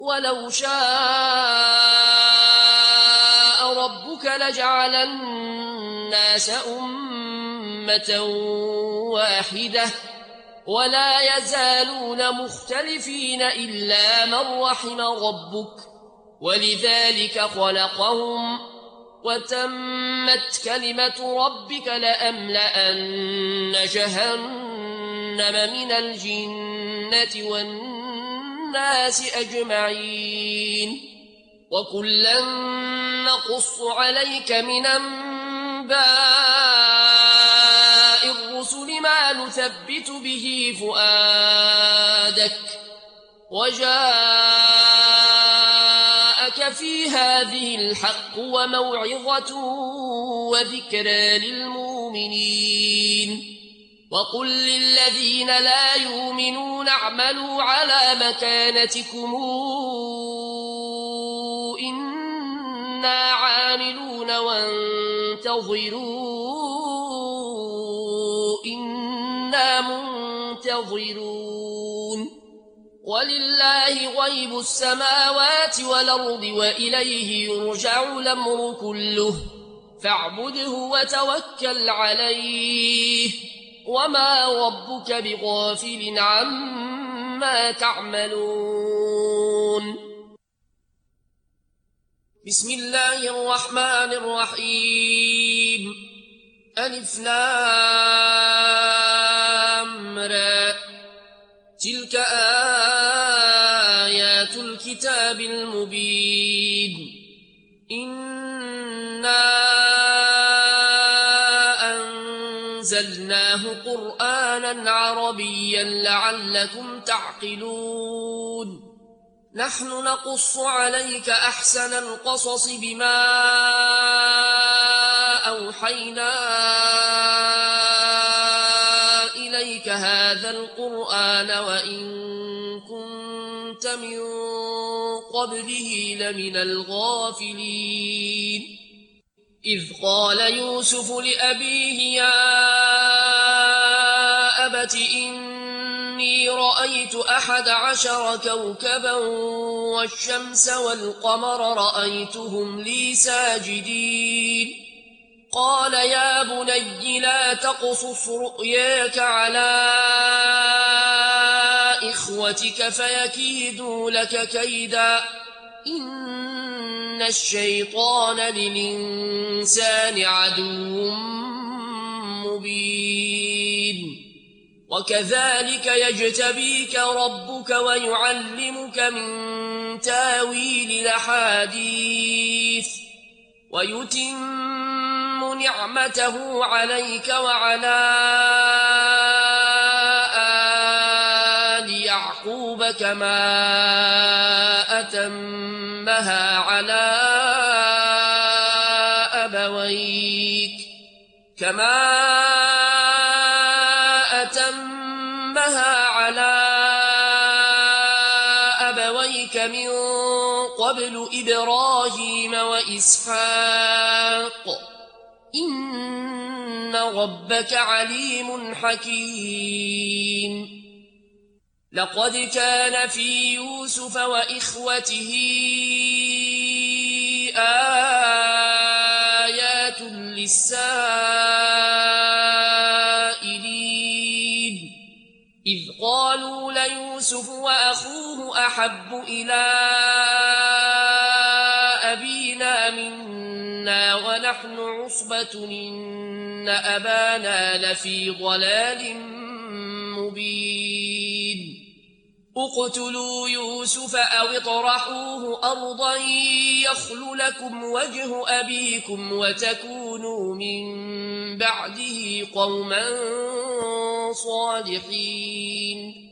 ولو شاء ربك لجعل الناس أمة واحدة ولا يزالون مختلفين إلا من رحم ربك ولذلك خلقهم وتمت كلمة ربك لأملأن جهنم من الجنة والناس أجمعين وكلا نقص عليك من أنباء الرسل ما نثبت به فؤادك وجاءك في هذه الحق وموعظة وذكرى للمؤمنين وقل للذين لا يؤمنون اعملوا على مكانتكم إنا عاملون وانتظروا إنا منتظرون ولله غيب السماوات والأرض وإليه يرجع الأمر كله فاعبده وتوكل عليه وما ربك بغافل عما تعملون بسم الله الرحمن الرحيم ألف لام را تلك آيات الكتاب المبين إنا أنزلناه قرآنا عربيا لعلكم تعقلون نحن نقص عليك أحسن القصص بما أوحينا إليك هذا القرآن وإن كنت من قبله لمن الغافلين إذ قال يوسف لأبيه يا أبت إني رأيت 11 كوكبا والشمس والقمر رأيتهم لي ساجدين قال يا بني لا تقصص رؤياك على إخوتك فيكيدوا لك كيدا إن الشيطان للإنسان عدو مبين وكذلك يجتبيك ربك ويعلمك من تاويل الأحاديث ويتم نعمته عليك وعلى آل يعقوب كما أتمها على أبويك من قبل إبراهيم وإسحاق إن ربك عليم حكيم لقد كان في يوسف وإخوته آيات للسائلين إذ قالوا ليوسف وأخوه أحب إلى أبينا منا ونحن عصبة إن أبانا لفي ضلال مبين اقتلوا يوسف أو اطرحوه أرضا يخل لكم وجه أبيكم وتكونوا من بعده قوما صالحين